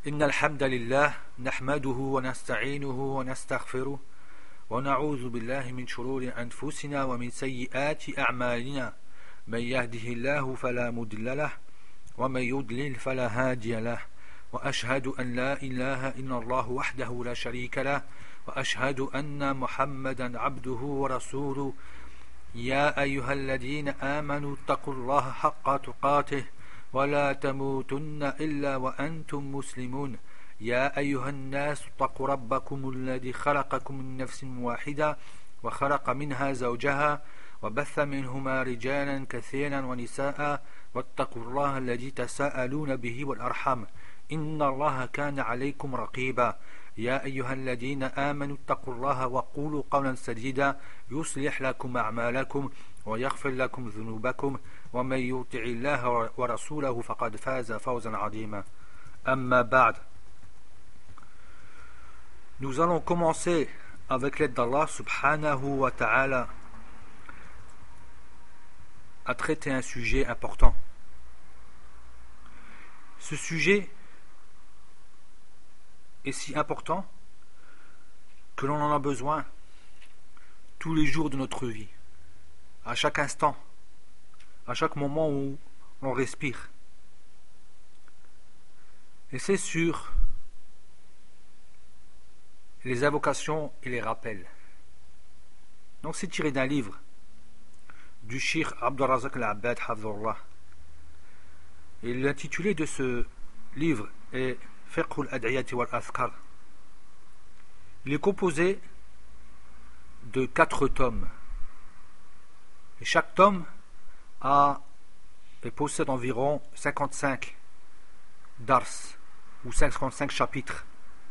إن الحمد لله نحمده ونستعينه ونستغفره ونعوذ بالله من شرور أنفسنا ومن سيئات أعمالنا من يهده الله فلا مضل له ومن يضلل فلا هادي له وأشهد أن لا إله إلا الله وحده لا شريك له وأشهد أن محمدا عبده ورسوله يا أيها الذين آمنوا اتقوا الله حق تقاته ولا تموتن إلا وأنتم مسلمون يا أيها الناس اتقوا ربكم الذي خلقكم من نفس واحدة وخلق منها زوجها وبث منهما رجالا كثيرا ونساء واتقوا الله الذي تساءلون به والأرحام إن الله كان عليكم رقيبا يا أيها الذين آمنوا اتقوا الله وقولوا قولا سديدا يصلح لكم أعمالكم ويغفر لكم ذنوبكم ومن يطع الله ورسوله فقد فاز فوزا عظيما أما بعد. Nous allons commencer avec l'aide d'Allah subhanahu wa ta'ala à traiter un sujet important. Ce sujet est si important que l'on en a besoin tous les jours de notre vie, à chaque instant, à chaque moment où l'on respire. Et c'est sur les invocations et les rappels. Donc c'est tiré d'un livre du Cheikh Abdul Razak Al-Abbad Hafidhahullah. Et l'intitulé de ce livre est Fiqh al-Ad'iyati wal-Azkar. Il est composé de 4 tomes. Et chaque tome possède environ 55 dars ou 55 chapitres.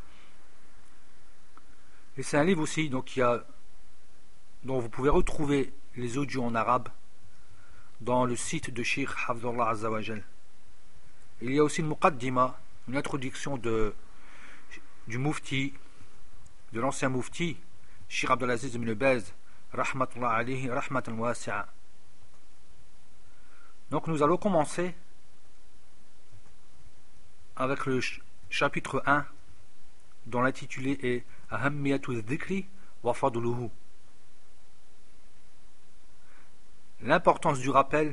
Et c'est un livre aussi dont vous pouvez retrouver les audios en arabe dans le site de Cheikh Hafidhahullah Azza wa Jal. Il y a aussi une muqaddima, une introduction du mufti, de l'ancien mufti, Cheikh Abdelaziz ibn Baz, rahmatullah alayhi, rahmatan wasi'a. Donc nous allons commencer avec le chapitre 1, dont l'intitulé est Ahammiyatu dhikri wa fadluhu. L'importance du rappel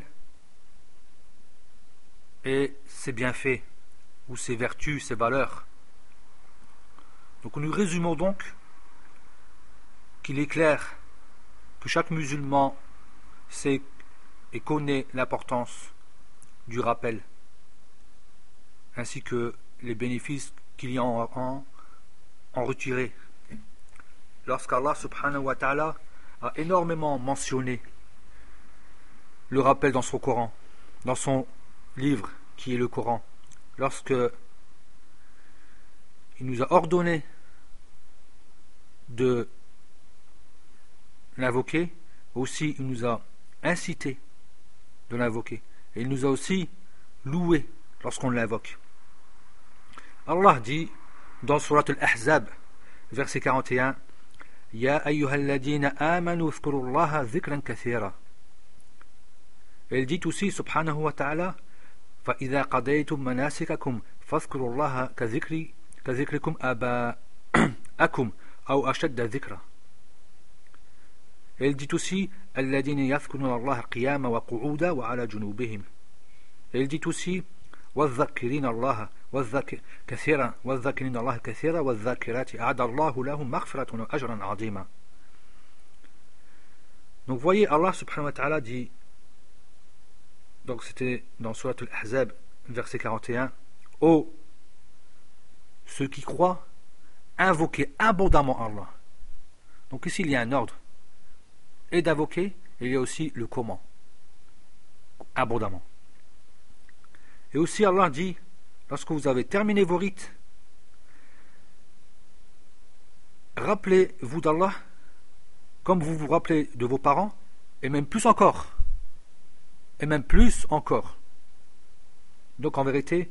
et ses bienfaits, ou ses vertus, ses valeurs. Donc nous résumons donc qu'il est clair que chaque musulman sait et connaît l'importance du rappel, ainsi que les bénéfices qu'il y a en retirer. Lorsqu'Allah subhanahu wa ta'ala a énormément mentionné le rappel dans son Coran, dans son livre qui est le Coran, lorsque il nous a ordonné de l'invoquer, aussi il nous a incité de l'invoquer, et il nous a aussi loué lorsqu'on l'invoque. Allah dit dans Surat Al-Ahzab, verset 41, Ya ayyuhalladina amanu uzkurullaha dhikran kathira. Elle dit aussi, subhanahu wa ta'ala, فَإِذَا قَضَيْتُمْ مَنَاسِكَكُمْ فَاذْكُرُوا اللَّهَ كَذِكْرِكُمْ آبَاءَكُمْ أَوْ أَشَدَّ ذِكْرًا. Elle dit aussi, الَّذِينَ يَذْكُرُونَ اللَّهَ قِيَامًا وَقُعُودًا وَعَلَى جُنُوبِهِمْ. Elle dit aussi, وَالذَّكِرِينَ اللَّهَ كَثِيرًا وَالذَّكِرِينَ اللَّهَ كَثِيرًا وَالذَّكِرَاتِ أَعَدَّ اللَّهُ لَهُمْ مَغْفِرَةً وَأَجْرًا عَظِيمًا. Donc voyez, Allah subhanahu wa ta'ala dit, donc c'était dans Surat Al-Ahzab, verset 41, ô ceux qui croient, invoquez abondamment Allah. Donc ici il y a un ordre, et d'invoquer, et il y a aussi le comment, abondamment. Et aussi Allah dit, lorsque vous avez terminé vos rites, rappelez-vous d'Allah comme vous vous rappelez de vos parents, et même plus encore. Et même plus encore. Donc en vérité,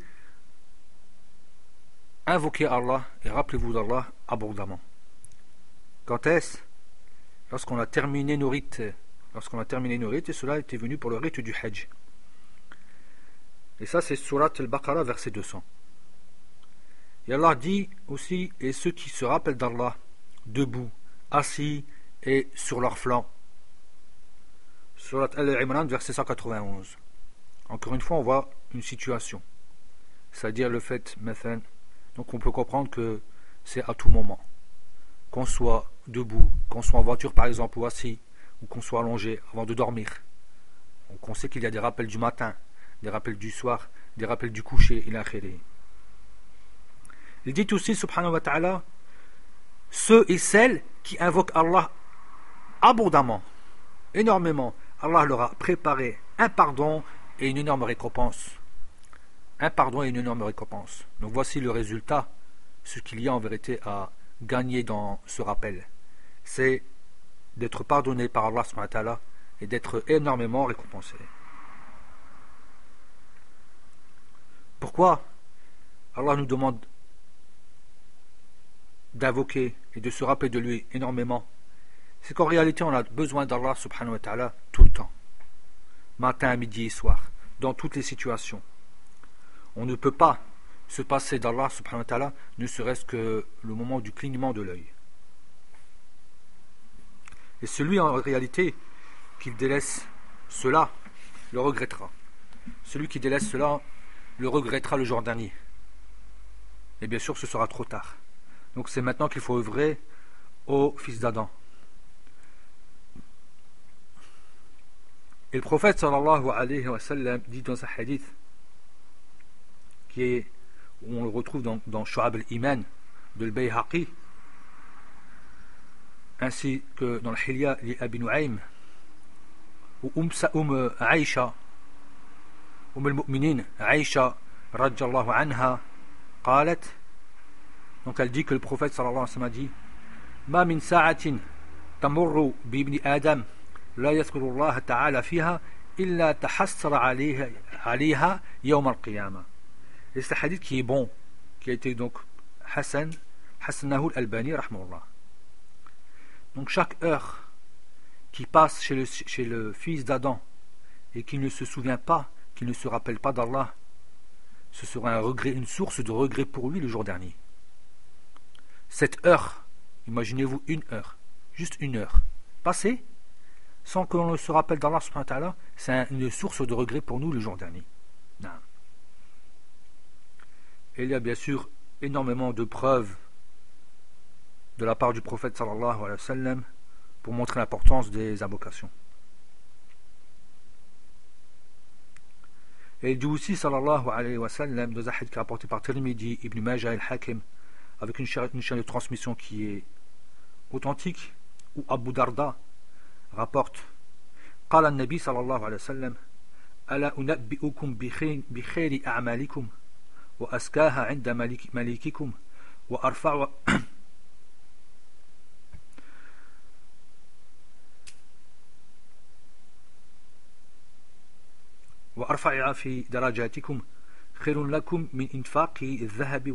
invoquez Allah et rappelez-vous d'Allah abondamment. Quand est-ce? Lorsqu'on a terminé nos rites. Et cela était venu pour le rite du Hajj. Et ça c'est Surat Al-Baqarah verset 200. Et Allah dit aussi, et ceux qui se rappellent d'Allah, debout, assis et sur leurs flancs. Surat Al-Imran, verset 191. Encore une fois, on voit une situation. C'est-à-dire le fait, maintenant, donc on peut comprendre que c'est à tout moment. Qu'on soit debout, qu'on soit en voiture par exemple, ou assis, ou qu'on soit allongé avant de dormir. Donc on sait qu'il y a des rappels du matin, des rappels du soir, des rappels du coucher, il a khiri. Il dit aussi, subhanahu wa ta'ala, ceux et celles qui invoquent Allah abondamment, énormément, Allah leur a préparé un pardon et une énorme récompense. Un pardon et une énorme récompense. Donc voici le résultat, ce qu'il y a en vérité à gagner dans ce rappel. C'est d'être pardonné par Allah subhanahu wa ta'ala et d'être énormément récompensé. Pourquoi Allah nous demande d'invoquer et de se rappeler de lui énormément? C'est qu'en réalité on a besoin d'Allah subhanahu wa ta'ala tout le temps, matin, midi et soir, dans toutes les situations. On ne peut pas se passer d'Allah subhanahu wa ta'ala, ne serait-ce que le moment du clignement de l'œil. Et celui en réalité qui délaisse cela le regrettera. Celui qui délaisse cela le regrettera le jour dernier. Et bien sûr ce sera trop tard. Donc c'est maintenant qu'il faut œuvrer au fils d'Adam. Et le prophète sallallahu alayhi wa sallam dit dans un hadith où on le retrouve dans Shu'ab al-Iman de al-Bayhaqi, ainsi que dans le Hilya li Abi Nu'aym, où Aïcha, al-Mu'minin Aïcha radiyallahu anha qalat, donc elle dit que le prophète sallallahu alayhi wa sallam a dit: ma min sa'atin tamurru bi ibni Adam la yadhkuru Allah ta'ala fiha illa tahassara alayha yawm al-qiyamah. Et c'est un hadith qui est bon, qui a été donc Hassanahu al-Albani rahmahullah. Donc chaque heure qui passe chez le fils d'Adam et qui ne se souvient pas, qui ne se rappelle pas d'Allah, ce sera un regret, une source de regret pour lui le jour dernier. Cette heure, imaginez-vous une heure, juste une heure, passée sans que l'on ne se rappelle d'Allah subhanahu wa ta'ala, c'est une source de regret pour nous le jour dernier. Non. Et il y a bien sûr énormément de preuves de la part du prophète sallallahu alayhi wa sallam pour montrer l'importance des invocations. Et il dit aussi sallallahu alayhi wa sallam dans un hadith qui est rapporté par Tirmidhi, Ibn Majah et Al-Hakim, avec une chaîne de transmission qui est authentique, où Abu Darda rapporte: قال النبي صلى الله عليه وسلم ألا أنبئكم بخير أعمالكم وأزكاها عند مليككم وأرفع في درجاتكم خير لكم من إنفاق الذهب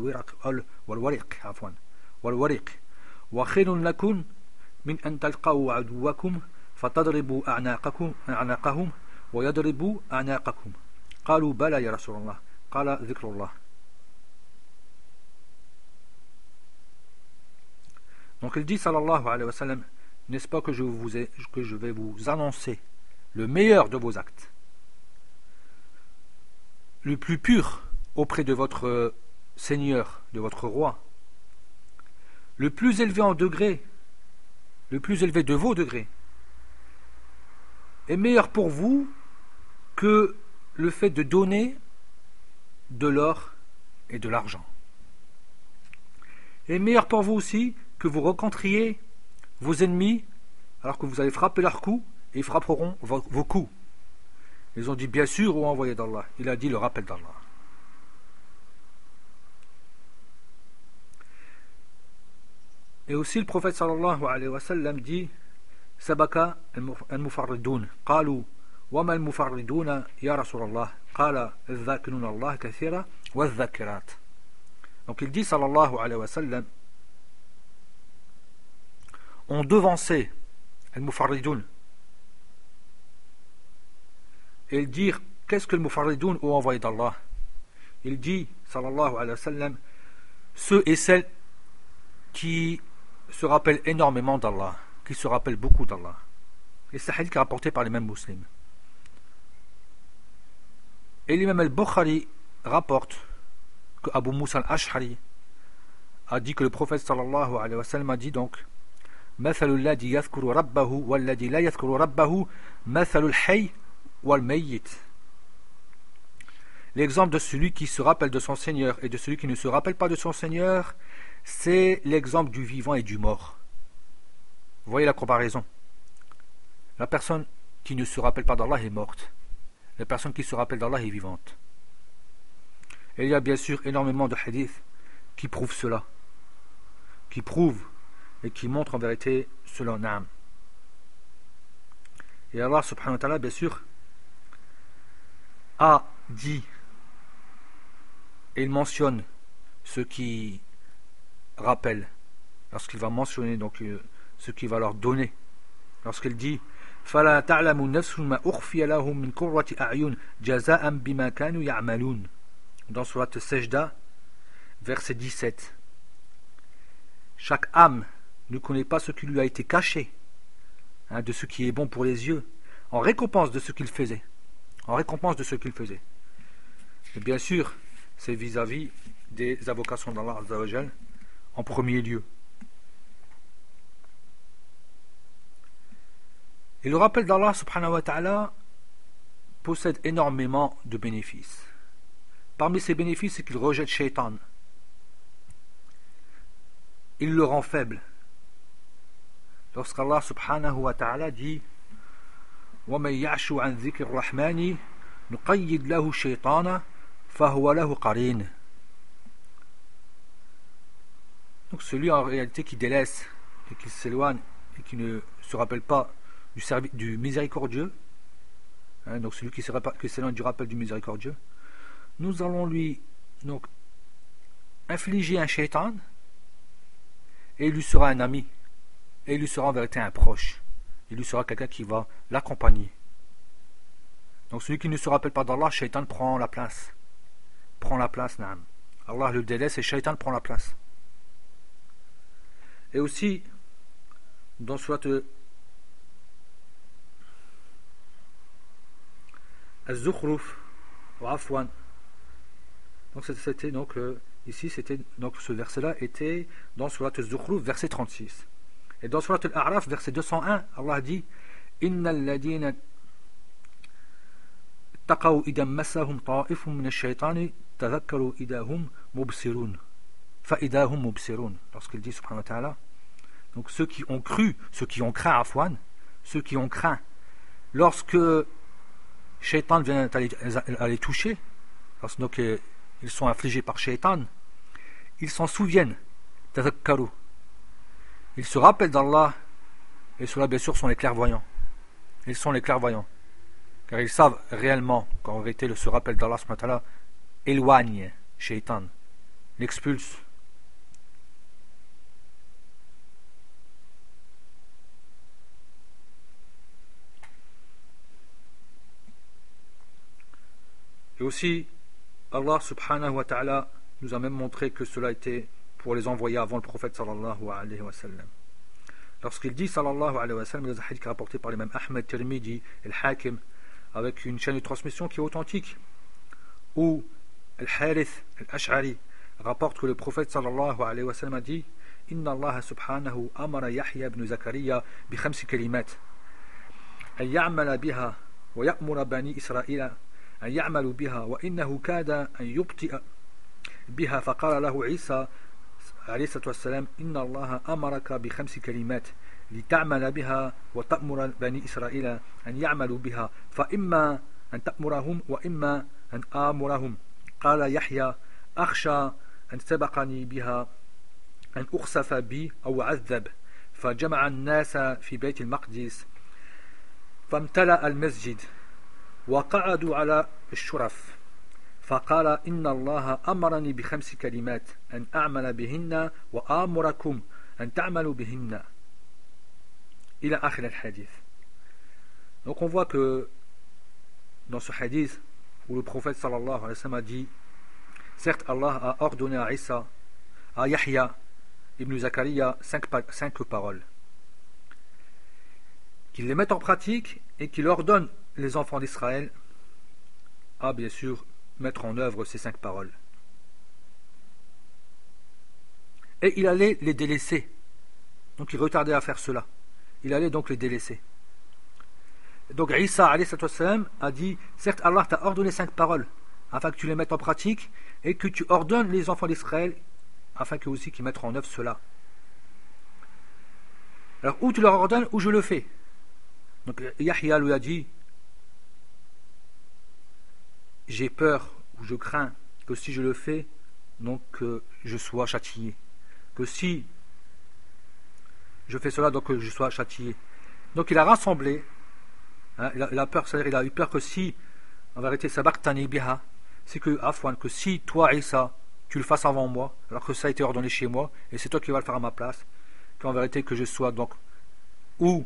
والورق وخير لكم من أن تلقوا عدوكم فتضربوا أعناقهم ويضربوا أعناقكم قالوا بلى يا رسول الله قال ذكر الله. Donc il dit sallallahu alayhi wa sallam: n'est-ce pas que je vais vous annoncer le meilleur de vos actes, le plus pur auprès de votre Seigneur, de votre roi, le plus élevé en degré, le plus élevé de vos degrés, est meilleur pour vous que le fait de donner de l'or et de l'argent. Est meilleur pour vous aussi que vous rencontriez vos ennemis alors que vous allez frapper leurs coups et ils frapperont vos coups. Ils ont dit bien sûr, ô envoyé d'Allah. Il a dit le rappel d'Allah. Et aussi le prophète sallallahu alayhi wa sallam dit: Sabaka al-mufarridun qalu wa ma al-mufarriduna ya Rasulallah qala al-dhakirun Allah kathira wa al-dhakirat. Donc il dit sallallahu alayhi wa sallam: on devançait al-mufarridun. Et il dit: qu'est-ce que le mufarridun, ô envoyé d'Allah? Il dit sallallahu alayhi wa sallam: ceux et celles qui se rappellent énormément d'Allah, qui se rappellent beaucoup d'Allah. Et c'est un hadith rapporté par les mêmes musulmans. Et l'imam al-Bukhari rapporte que Abu Musa al-Ash'ari a dit que le prophète sallallahu alayhi wa sallam a dit donc مثل الذي يذكر ربه والذي لا يذكر ربه مثل الحي والميت. L'exemple de celui qui se rappelle de son Seigneur et de celui qui ne se rappelle pas de son Seigneur, c'est l'exemple du vivant et du mort. Vous voyez la comparaison. La personne qui ne se rappelle pas d'Allah est morte. La personne qui se rappelle d'Allah est vivante. Et il y a bien sûr énormément de hadiths qui prouvent cela, qui prouvent et qui montrent en vérité cela. Naam. Et Allah subhanahu wa ta'ala, bien sûr, a dit, et il mentionne ceux qui rappellent, lorsqu'il va mentionner donc ce qu'il va leur donner, lorsqu'il dit فَلَا تَعْلَمُ نَفْسٌ مَا أُخْفِيَ لَهُم مِّن قُرَّةِ أَعْيُنٍ جَزَاءً بِمَا كَانُوا يَعْمَلُونَ. Dans Surat Sajda, verset 17. Chaque âme ne connaît pas ce qui lui a été caché, de ce qui est bon pour les yeux, en récompense de ce qu'il faisait. En récompense de ce qu'il faisait. Et bien sûr, c'est vis-à-vis des invocations d'Allah Azza wa Jal en premier lieu. Et le rappel d'Allah subhanahu wa ta'ala possède énormément de bénéfices. Parmi ces bénéfices, c'est qu'il rejette Shaitan. Il le rend faible. Lorsqu'Allah subhanahu wa ta'ala dit وَمَنْ يَعْشُ عَنْ ذِكْرِ الرَّحْمَنِ نُقَيِّدْ لَهُ شَيْطَانًا فَهُوَ لَهُ قَرِينٌ. Donc celui en réalité qui délaisse et qui s'éloigne et qui ne se rappelle pas du miséricordieux, donc celui qui s'éloigne du rappel du miséricordieux, nous allons lui donc infliger un shaitan et il lui sera un ami et il lui sera en vérité un proche, il lui sera quelqu'un qui va l'accompagner. Donc celui qui ne se rappelle pas d'Allah, shaitan prend la place, naam. Allah le délaisse et shaitan prend la place. Et aussi dans Surat Az-Zukhruf ou Afwan. Donc c'était donc ici c'était donc ce verset là était dans Surat Az-Zukhruf verset 36. Et dans Surat Al-A'raf verset 201, Allah dit innal ladina taqaw idha massahum ta'ifun min ash-shaytani tadhakkaru idahum mubsirun. Fa idahum mubsirun. Lorsqu'il dit subhanahu wa ta'ala, donc ceux qui ont cru, ceux qui ont craint Afwan, ceux qui ont craint lorsque Shaitan vient à les toucher, lorsque donc, ils sont affligés par Shaitan, ils s'en souviennent, tadhakkaru. Ils se rappellent d'Allah, et ceux-là bien sûr sont les clairvoyants. Ils sont les clairvoyants, car ils savent réellement qu'en vérité ce rappel d'Allah éloigne Shaitan, l'expulse. Et aussi, Allah subhanahu wa ta'ala nous a même montré que cela était pour les envoyer avant le prophète sallallahu alayhi wa sallam. Lorsqu'il dit sallallahu alayhi wa sallam, dans un hadith rapporté par les mêmes Ahmed, Tirmidhi et Al-Hakim, avec une chaîne de transmission qui est authentique, où Al-Harith Al-Ash'ari rapporte que le prophète sallallahu alayhi wa sallam a dit Inna Allah subhanahu amara Yahya ibn Zakariya bi khamsi kalimat an ya'mala biha wa ya'mura bani Israila أن يعملوا بها وإنه كاد أن يبطئ بها فقال له عيسى عليه الصلاة والسلام إن الله أمرك بخمس كلمات لتعمل بها وتأمر بني إسرائيل أن يعملوا بها فإما أن تأمرهم وإما أن آمرهم قال يحيى أخشى أن سبقني بها أن أخسف بي أو عذب فجمع الناس في بيت المقدس فامتلأ المسجد وقعدوا على الشرف فقال إن الله أمرني بخمس كلمات أن أعمل بهن وآمركم أن تعملوا بهن إلى آخر الحديث. Donc on voit que dans ce hadith où le prophète sallallahu alayhi wa sallam a dit certes Allah a ordonné à Isa à Yahya ibn Zakaria 5 paroles. Qu'il les mette en pratique et qu'il ordonne les enfants d'Israël à bien sûr mettre en œuvre ces 5 paroles. Et il allait les délaisser. Donc il retardait à faire cela. Il allait donc les délaisser. Donc Isa a dit, certes Allah t'a ordonné 5 paroles afin que tu les mettes en pratique et que tu ordonnes les enfants d'Israël afin qu'eux aussi qu'ils mettent en œuvre cela. Alors ou tu leur ordonnes ou je le fais. Donc Yahya lui a dit, j'ai peur ou je crains que si je le fais, donc je sois châtié. Que si je fais cela, donc je sois châtié. Donc il a rassemblé, hein, il a peur, c'est-à-dire il a eu peur que si, en vérité, sabaqtani biha, c'est que, afwan, que si toi, Isa, tu le fasses avant moi, alors que ça a été ordonné chez moi, et c'est toi qui vas le faire à ma place, qu'en vérité que je sois donc ou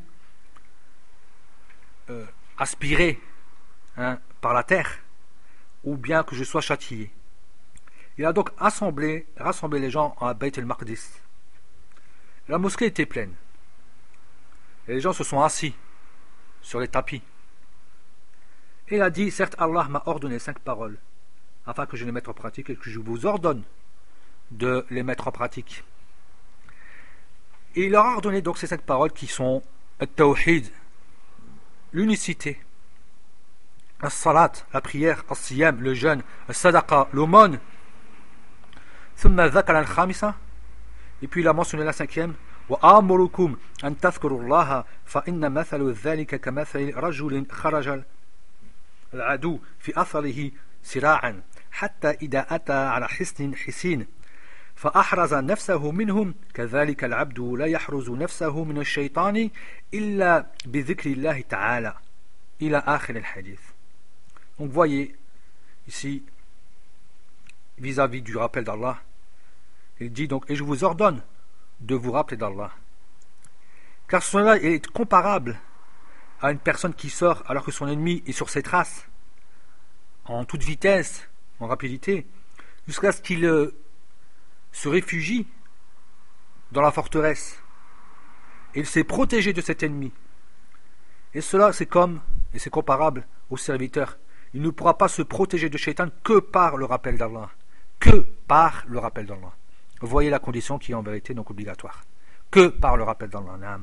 aspiré, hein, par la terre, ou bien que je sois châtié. Il a donc rassemblé les gens à Bayt el-Maqdis. La mosquée était pleine. Et les gens se sont assis sur les tapis. Et il a dit, certes Allah m'a ordonné 5 paroles, afin que je les mette en pratique et que je vous ordonne de les mettre en pratique. Et il leur a ordonné donc ces 5 paroles qui sont At-Tawhid, l'unicité, As-Salat, la prière, As-Siyam, le jeûne, As-Sadaqa, l'aumône, Thumma Dhakara al-Khamisa, et puis il a mentionné la 5e, وآمركم أن تذكروا الله فإن مثل ذلك كمثل رجل خرج العدو في أثره سراعا حتى إذا أتى على حصن حصين فأحرز نفسه منهم كذلك العبد لا يحرز نفسه من الشيطان إلا بذكر الله تعالى إلى آخر الحديث. Donc voyez ici vis-à-vis du rappel d'Allah, il dit donc, et je vous ordonne de vous rappeler d'Allah, car cela est comparable à une personne qui sort alors que son ennemi est sur ses traces en toute vitesse, en rapidité, jusqu'à ce qu'il se réfugie dans la forteresse et il s'est protégé de cet ennemi. Et cela c'est comme, et c'est comparable au serviteur, il ne pourra pas se protéger de Shaitan que par le rappel d'Allah, que par le rappel d'Allah. Vous voyez la condition qui est en vérité donc obligatoire. Que par le rappel d'Allah.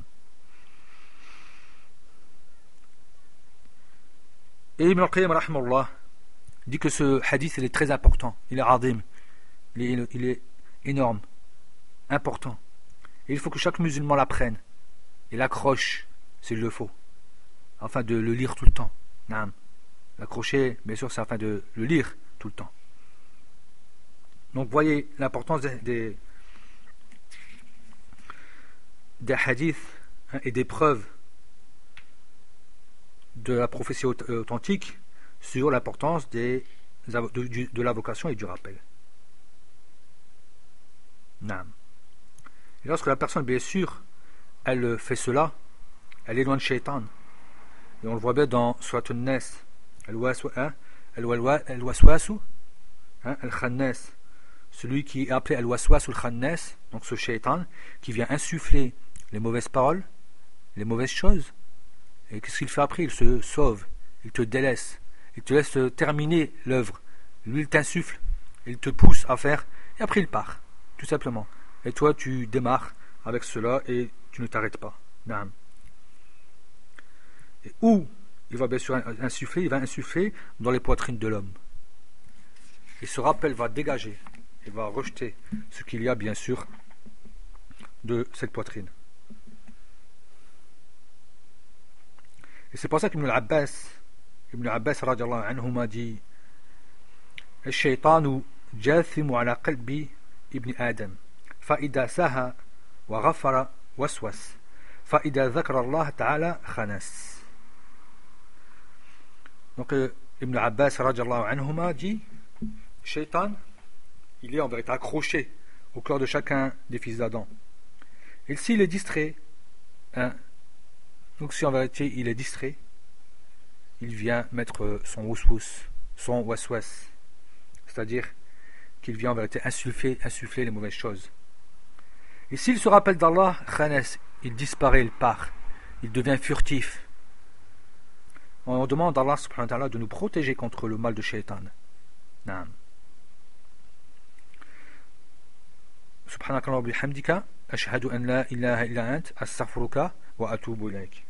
Et Ibn al-Qayyim rahimahullah dit que ce hadith il est très important. Il est adim. Il est énorme. Important. Et il faut que chaque musulman l'apprenne. Et l'accroche s'il le faut. Afin de le lire tout le temps. L'accrocher, bien sûr, c'est afin de le lire tout le temps. Donc voyez l'importance des hadiths, hein, et des preuves de la prophétie authentique sur l'importance de la vocation et du rappel. Et lorsque la personne, bien sûr, elle fait cela, elle est loin de Shaitan. Et on le voit bien dans Surat An-Nas, Al-Waswasu, Al-Khannas, celui qui est appelé Al-Waswas ou Al-Khannas, donc ce Shaitan, qui vient insuffler les mauvaises paroles, les mauvaises choses. Et qu'est-ce qu'il fait après? Il se sauve, il te délaisse, il te laisse terminer l'œuvre. Lui, il t'insuffle, il te pousse à faire, et après il part, tout simplement. Et toi, tu démarres avec cela et tu ne t'arrêtes pas. Et où il va bien sûr insuffler, il va insuffler dans les poitrines de l'homme. Et ce rappel va dégager et va rejeter ce qu'il y a bien sûr de cette poitrine. Et c'est pour ça qu'Ibn Abbas radiallahu anhu m'a dit الشيطان جاثم على قلب ابن آدم فإذا سهى وغفر وسوس فإذا ذكر الله تعالى خنس. Donc Ibn Abbas radiallahu anhu m'a dit Shaitan, il est en vérité accroché au cœur de chacun des fils d'Adam. Et s'il est distrait, hein, donc si en vérité il est distrait, il vient mettre son waswas, c'est-à-dire qu'il vient en vérité insuffler les mauvaises choses Et s'il se rappelle d'Allah, khanas, il disparaît, il part, il devient furtif. On demande à Allah subhanahu wa ta'ala de nous protéger contre le mal de shaitan. Naam. Subhanakallahumma wa bihamdika ashhadu an la ilaha illa ant astaghfiruka wa atubu ilayk.